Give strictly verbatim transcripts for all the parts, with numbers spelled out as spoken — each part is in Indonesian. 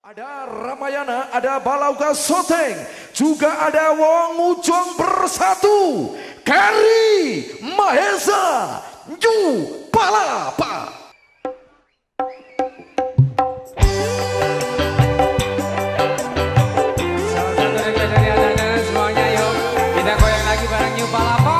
Ada Ramayana, ada Balauga Soteng, juga ada Wong Ujong Bersatu, Kari Mahesa, Ju Palapa. Semuanya yuk, kita goyang lagi bareng New Palapa.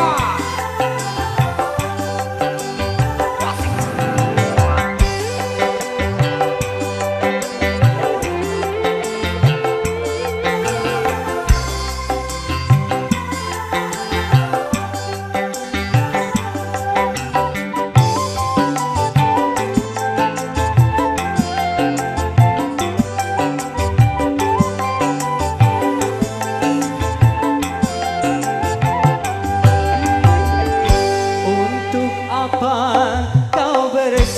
Kau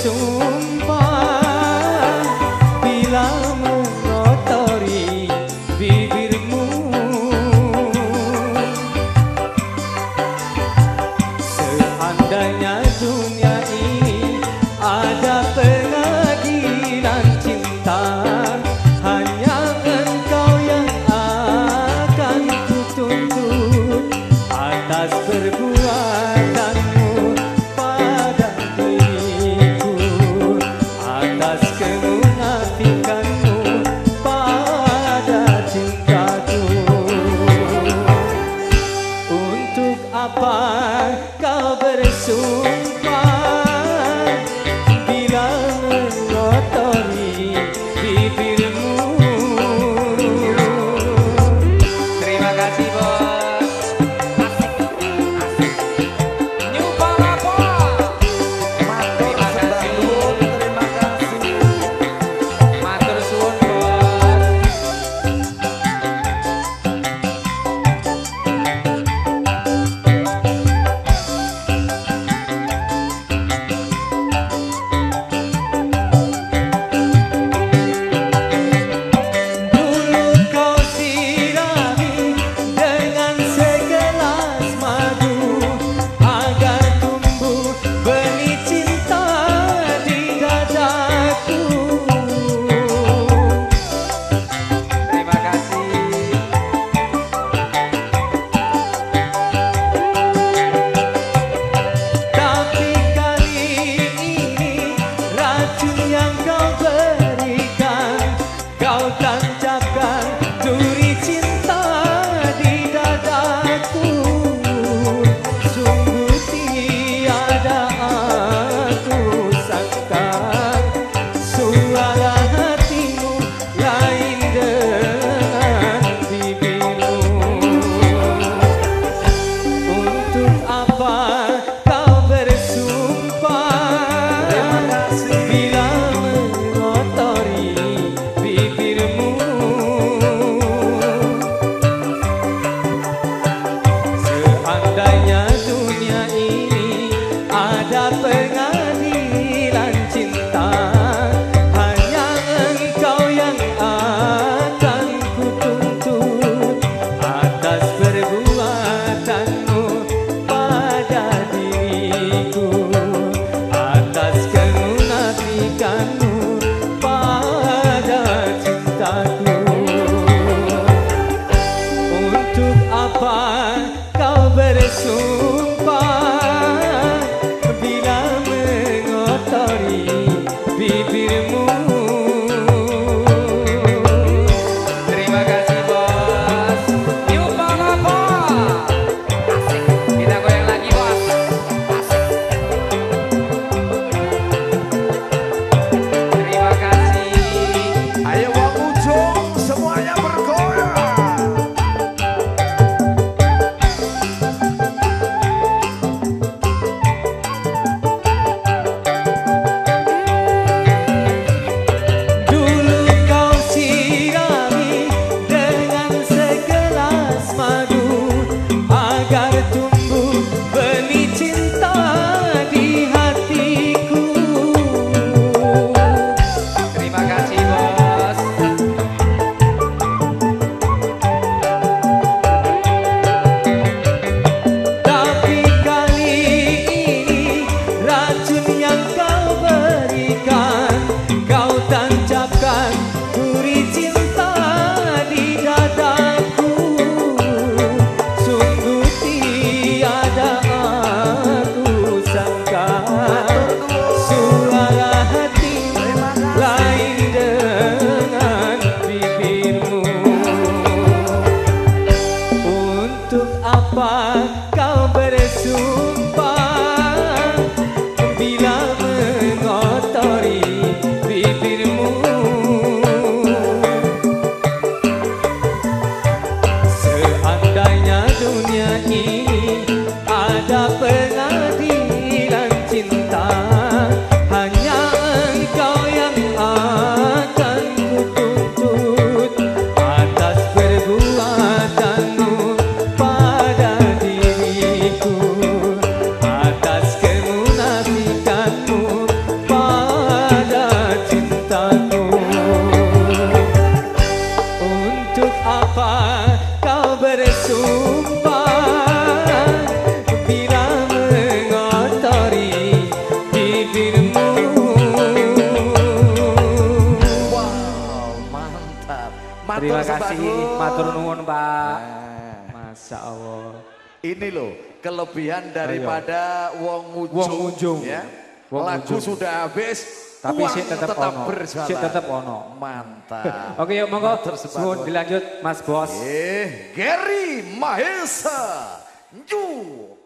bersumpah bila mengotori bibirmu, seandainya dunia ini ada pengadilan cinta, hanya engkau yang akan kutuntut atas perbuatanmu. Apa kau bersumpah bila mengotori bibirmu? Terima kasih bos. New Palapa. Terima kasih. Terima kasih. Matur suwun bos. Bila mengotori bibirmu. Terima kasih, matur nuwun Pak. Nah, Masya Allah. ini loh kelebihan daripada wong ujung, Wong ujung. ya. Wong Lagu ujung. sudah habis, Tapi uang sih tetap tetap ono. berjalan. Sih tetap ono. Mantap. Oke yuk monggo, Matur sembah suwun nuwun. dilanjut Mas Bos. Eh, Gary Mahesa, Ju